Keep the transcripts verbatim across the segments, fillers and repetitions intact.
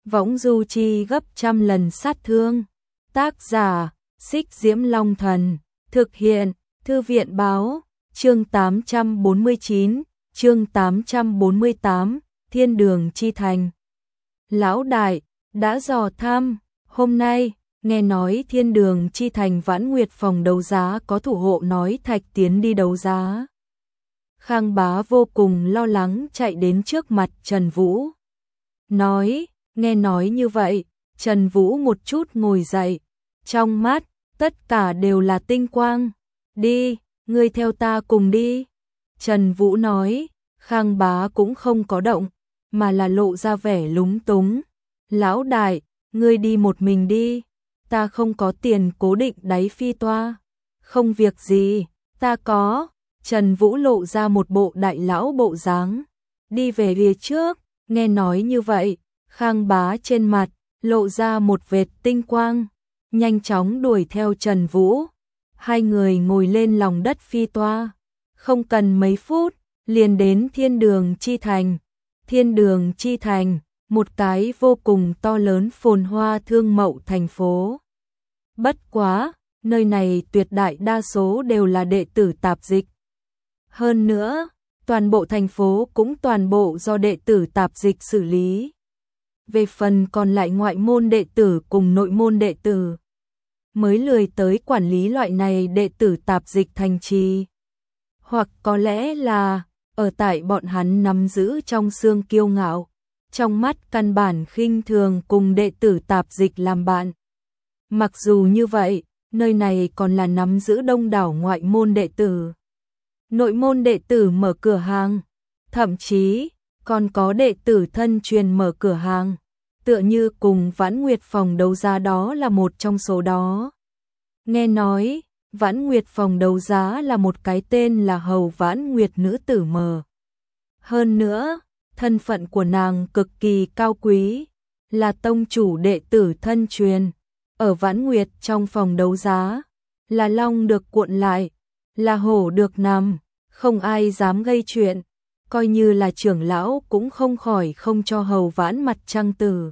võng du chi gấp trăm lần sát thương. Tác giả, Xích Diễm Long Thần, thực hiện, Thư viện báo, chương tám trăm bốn mươi chín, chương tám trăm bốn mươi tám, Thiên Đường Chi Thành. Lão đại, đã dò thăm, hôm nay, nghe nói Thiên Đường Chi Thành Vãn Nguyệt phòng đấu giá có thủ hộ nói Thạch Tiến đi đấu giá. Khang Bá vô cùng lo lắng chạy đến trước mặt Trần Vũ. Nói, nghe nói như vậy, Trần Vũ một chút ngồi dậy, trong mắt, tất cả đều là tinh quang. Đi, ngươi theo ta cùng đi. Trần Vũ nói, Khang Bá cũng không có động, mà là lộ ra vẻ lúng túng. Lão đại, ngươi đi một mình đi, ta không có tiền cố định đáy phi toa. Không việc gì, ta có. Trần Vũ lộ ra một bộ đại lão bộ dáng, đi về phía trước. Nghe nói như vậy, Khang Bá trên mặt lộ ra một vệt tinh quang, nhanh chóng đuổi theo Trần Vũ. Hai người ngồi lên lòng đất phi toa, không cần mấy phút, liền đến Thiên Đường Chi Thành. Thiên Đường Chi Thành, một cái vô cùng to lớn phồn hoa thương mậu thành phố. Bất quá, nơi này tuyệt đại đa số đều là đệ tử tạp dịch. Hơn nữa, toàn bộ thành phố cũng toàn bộ do đệ tử tạp dịch xử lý. Về phần còn lại ngoại môn đệ tử cùng nội môn đệ tử, mới lười tới quản lý loại này đệ tử tạp dịch thành trì. Hoặc có lẽ là, ở tại bọn hắn nắm giữ trong xương kiêu ngạo, trong mắt căn bản khinh thường cùng đệ tử tạp dịch làm bạn. Mặc dù như vậy, nơi này còn là nắm giữ đông đảo ngoại môn đệ tử. Nội môn đệ tử mở cửa hàng, thậm chí còn có đệ tử thân truyền mở cửa hàng, tựa như cùng Vãn Nguyệt phòng đấu giá đó là một trong số đó. Nghe nói, Vãn Nguyệt phòng đấu giá là một cái tên là Hầu Vãn Nguyệt nữ tử mờ. Hơn nữa, thân phận của nàng cực kỳ cao quý, là tông chủ đệ tử thân truyền. Ở Vãn Nguyệt trong phòng đấu giá, là long được cuộn lại, là hổ được nằm, không ai dám gây chuyện, coi như là trưởng lão cũng không khỏi không cho Hầu Vãn mặt trăng tử.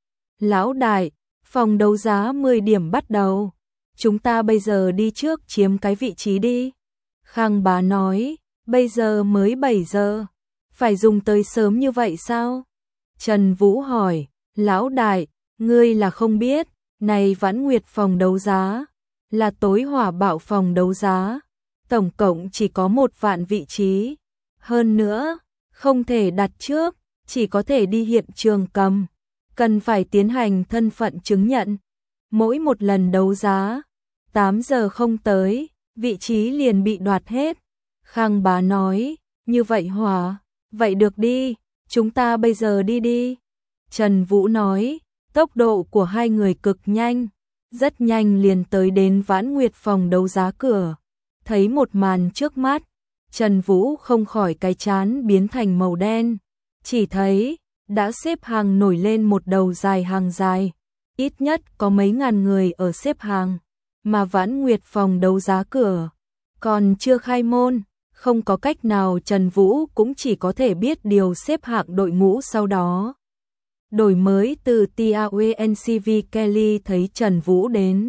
Lão đại, phòng đấu giá mười điểm bắt đầu, chúng ta bây giờ đi trước chiếm cái vị trí đi. Khang Bá nói, bây giờ mới bảy giờ, phải dùng tới sớm như vậy sao? Trần Vũ hỏi, lão đại, ngươi là không biết, này Vãn Nguyệt phòng đấu giá, là tối hỏa bạo phòng đấu giá, tổng cộng chỉ có một vạn vị trí. Hơn nữa, không thể đặt trước, chỉ có thể đi hiện trường cầm, cần phải tiến hành thân phận chứng nhận. Mỗi một lần đấu giá, tám giờ không tới, vị trí liền bị đoạt hết. Khang Bá nói, như vậy hỏa, vậy được đi, chúng ta bây giờ đi đi. Trần Vũ nói, tốc độ của hai người cực nhanh, rất nhanh liền tới đến Vãn Nguyệt phòng đấu giá cửa. Thấy một màn trước mắt, Trần Vũ không khỏi cái trán biến thành màu đen, chỉ thấy đã xếp hàng nổi lên một đầu dài hàng dài, ít nhất có mấy ngàn người ở xếp hàng, mà Vãn Nguyệt phòng đấu giá cửa còn chưa khai môn, không có cách nào Trần Vũ cũng chỉ có thể biết điều xếp hạng đội ngũ sau đó. Đổi mới từ tê a u en xê vê Kelly thấy Trần Vũ đến.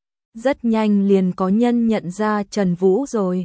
Rất nhanh liền có nhân nhận ra Trần Vũ rồi.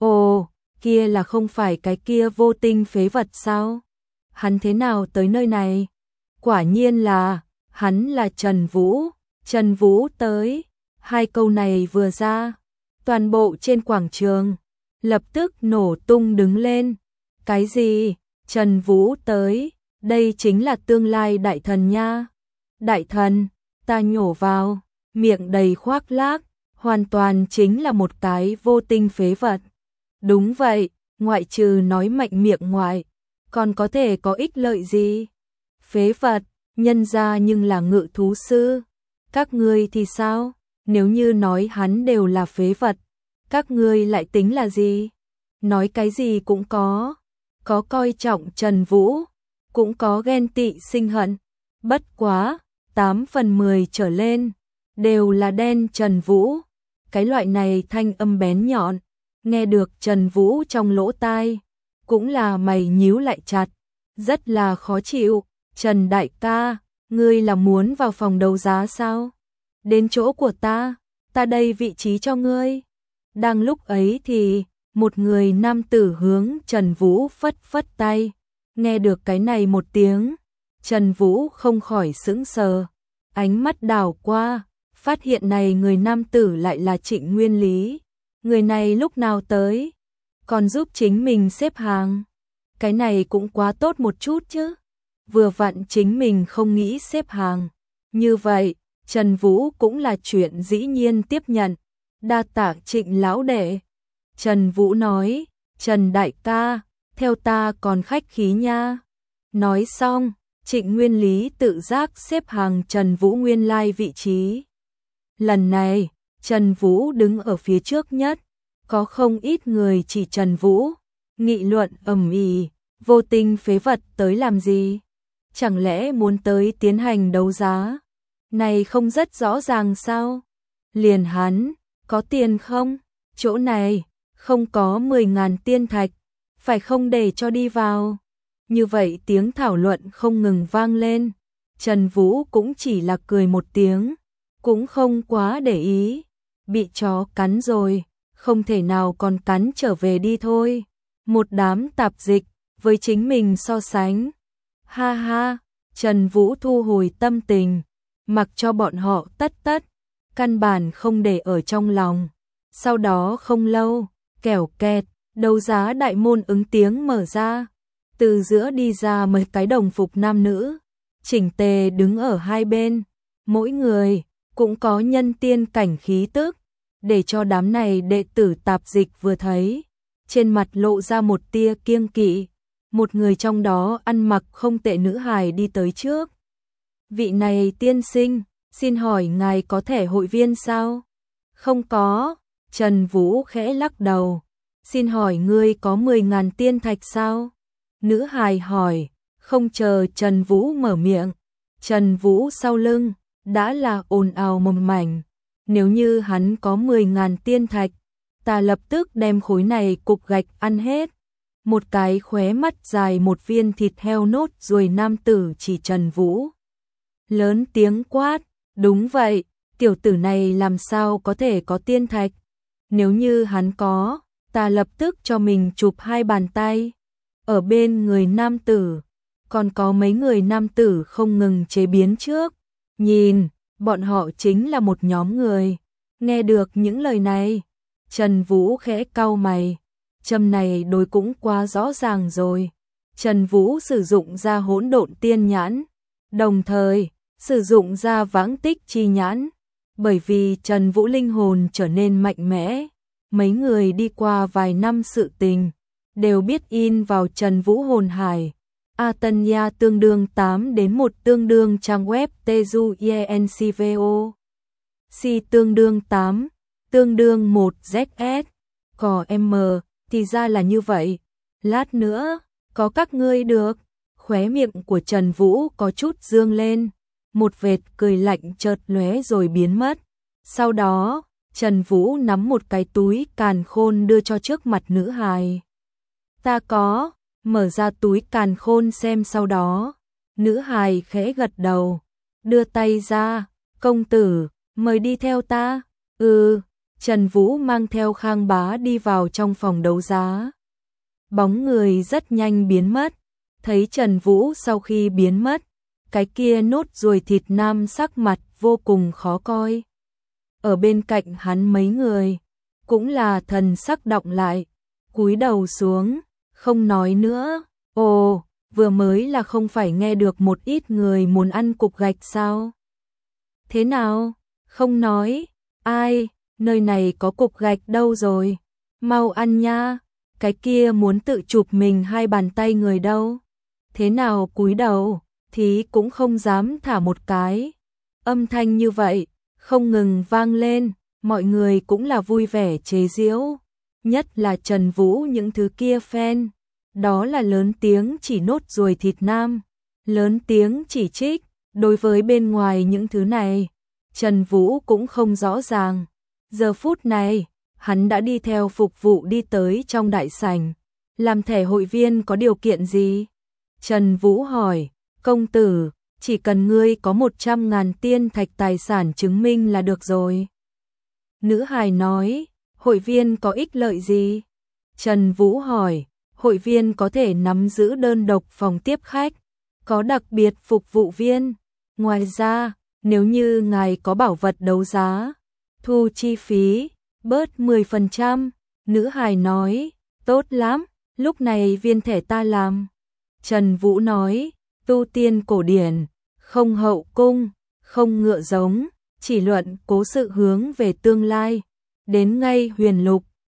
Ồ, kia là không phải cái kia vô tinh phế vật sao? Hắn thế nào tới nơi này? Quả nhiên là, hắn là Trần Vũ. Trần Vũ tới. Hai câu này vừa ra, toàn bộ trên quảng trường lập tức nổ tung đứng lên. Cái gì? Trần Vũ tới? Đây chính là tương lai đại thần nha. Đại thần, ta nhổ vào, miệng đầy khoác lác, hoàn toàn chính là một cái vô tinh phế vật. Đúng vậy, ngoại trừ nói mạnh miệng ngoại, còn có thể có ích lợi gì? Phế vật, nhân ra nhưng là ngự thú sư. Các ngươi thì sao? Nếu như nói hắn đều là phế vật, các ngươi lại tính là gì? Nói cái gì cũng có. Có coi trọng Trần Vũ, cũng có ghen tị sinh hận. Bất quá, tám phần mười trở lên, đều là đen Trần Vũ. Cái loại này thanh âm bén nhọn, nghe được Trần Vũ trong lỗ tai, cũng là mày nhíu lại chặt, rất là khó chịu. Trần đại ca, Ngươi là muốn vào phòng đấu giá sao? Đến chỗ của ta, ta đây vị trí cho ngươi. Đang lúc ấy thì, một người nam tử hướng Trần Vũ phất phất tay. Nghe được cái này một tiếng, Trần Vũ không khỏi sững sờ. Ánh mắt đảo qua, phát hiện này người nam tử lại là Trịnh Nguyên Lý. Người này lúc nào tới, còn giúp chính mình xếp hàng. Cái này cũng quá tốt một chút chứ. Vừa vặn chính mình không nghĩ xếp hàng. Như vậy, Trần Vũ cũng là chuyện dĩ nhiên tiếp nhận. Đa tạ Trịnh lão đệ. Trần Vũ nói, Trần đại ca, theo ta còn khách khí nha. Nói xong, Trịnh Nguyên Lý tự giác xếp hàng Trần Vũ nguyên lai vị trí. Lần này, Trần Vũ đứng ở phía trước nhất, có không ít người chỉ Trần Vũ, nghị luận ầm ĩ, vô tình phế vật tới làm gì? Chẳng lẽ muốn tới tiến hành đấu giá? Này không rất rõ ràng sao? Liền hắn, có tiền không? Chỗ này, không có mười ngàn tiên thạch, phải không để cho đi vào? Như vậy tiếng thảo luận không ngừng vang lên, Trần Vũ cũng chỉ là cười một tiếng, cũng không quá để ý, bị chó cắn rồi, không thể nào còn cắn trở về đi thôi. Một đám tạp dịch, với chính mình so sánh. Ha ha, Trần Vũ thu hồi tâm tình, mặc cho bọn họ tất tất, căn bản không để ở trong lòng. Sau đó không lâu, kẻo kẹt, đấu giá đại môn ứng tiếng mở ra. Từ giữa đi ra mấy cái đồng phục nam nữ, chỉnh tề đứng ở hai bên, mỗi người cũng có nhân tiên cảnh khí tức, để cho đám này đệ tử tạp dịch vừa thấy, trên mặt lộ ra một tia kiêng kỵ. Một người trong đó ăn mặc không tệ nữ hài đi tới trước. Vị này tiên sinh, xin hỏi ngài có thẻ hội viên sao? Không có, Trần Vũ khẽ lắc đầu. Xin hỏi ngươi có mười ngàn tiên thạch sao? Nữ hài hỏi, không chờ Trần Vũ mở miệng. Trần Vũ sau lưng, đã là ồn ào mầm mảnh. Nếu như hắn có mười ngàn tiên thạch, ta lập tức đem khối này cục gạch ăn hết. Một cái khóe mắt dài một viên thịt heo nốt ruồi nam tử chỉ Trần Vũ. Lớn tiếng quát, đúng vậy, tiểu tử này làm sao có thể có tiên thạch? Nếu như hắn có, ta lập tức cho mình chụp hai bàn tay. Ở bên người nam tử, còn có mấy người nam tử không ngừng chế biến trước. Nhìn, bọn họ chính là một nhóm người. Nghe được những lời này, Trần Vũ khẽ cau mày. Châm này đối cũng quá rõ ràng rồi. Trần Vũ sử dụng ra hỗn độn tiên nhãn, đồng thời sử dụng ra vãng tích chi nhãn. Bởi vì Trần Vũ linh hồn trở nên mạnh mẽ, mấy người đi qua vài năm sự tình, đều biết in vào Trần Vũ hồn hải. Atanya tương đương tám đến một tương đương trang web Teju Yencvo. Si tương đương tám, tương đương một Z S. Cò M, thì ra là như vậy. Lát nữa, có các ngươi được. Khóe miệng của Trần Vũ có chút dương lên. Một vệt cười lạnh chợt lóe rồi biến mất. Sau đó, Trần Vũ nắm một cái túi càn khôn đưa cho trước mặt nữ hài. Ta có, mở ra túi càn khôn xem sau đó. Nữ hài khẽ gật đầu, đưa tay ra, công tử, mời đi theo ta. Ừ, Trần Vũ mang theo Khang Bá đi vào trong phòng đấu giá. Bóng người rất nhanh biến mất, thấy Trần Vũ sau khi biến mất, cái kia nốt ruồi thịt nam sắc mặt vô cùng khó coi. Ở bên cạnh hắn mấy người, cũng là thần sắc động lại, cúi đầu xuống, không nói nữa. Ồ, vừa mới là không phải nghe được một ít người muốn ăn cục gạch sao? Thế nào? Không nói. Ai, nơi này có cục gạch đâu rồi? Mau ăn nha. Cái kia muốn tự chụp mình hai bàn tay người đâu? Thế nào cúi đầu, thì cũng không dám thả một cái. Âm thanh như vậy, không ngừng vang lên, mọi người cũng là vui vẻ chế giễu. Nhất là Trần Vũ những thứ kia fan. Đó là lớn tiếng chỉ nốt ruồi thịt nam, lớn tiếng chỉ trích. Đối với bên ngoài những thứ này, Trần Vũ cũng không rõ ràng. Giờ phút này, hắn đã đi theo phục vụ đi tới trong đại sảnh. Làm thẻ hội viên có điều kiện gì? Trần Vũ hỏi, công tử, chỉ cần ngươi có một trăm ngàn tiên thạch tài sản chứng minh là được rồi. Nữ hài nói, hội viên có ích lợi gì? Trần Vũ hỏi, hội viên có thể nắm giữ đơn độc phòng tiếp khách, có đặc biệt phục vụ viên. Ngoài ra, nếu như ngài có bảo vật đấu giá, thu chi phí, bớt mười phần trăm. Nữ hài nói, tốt lắm, lúc này viên thể ta làm. Trần Vũ nói, tu tiên cổ điển, không hậu cung, không ngựa giống, chỉ luận cố sự hướng về tương lai. Đến ngay huyền lục,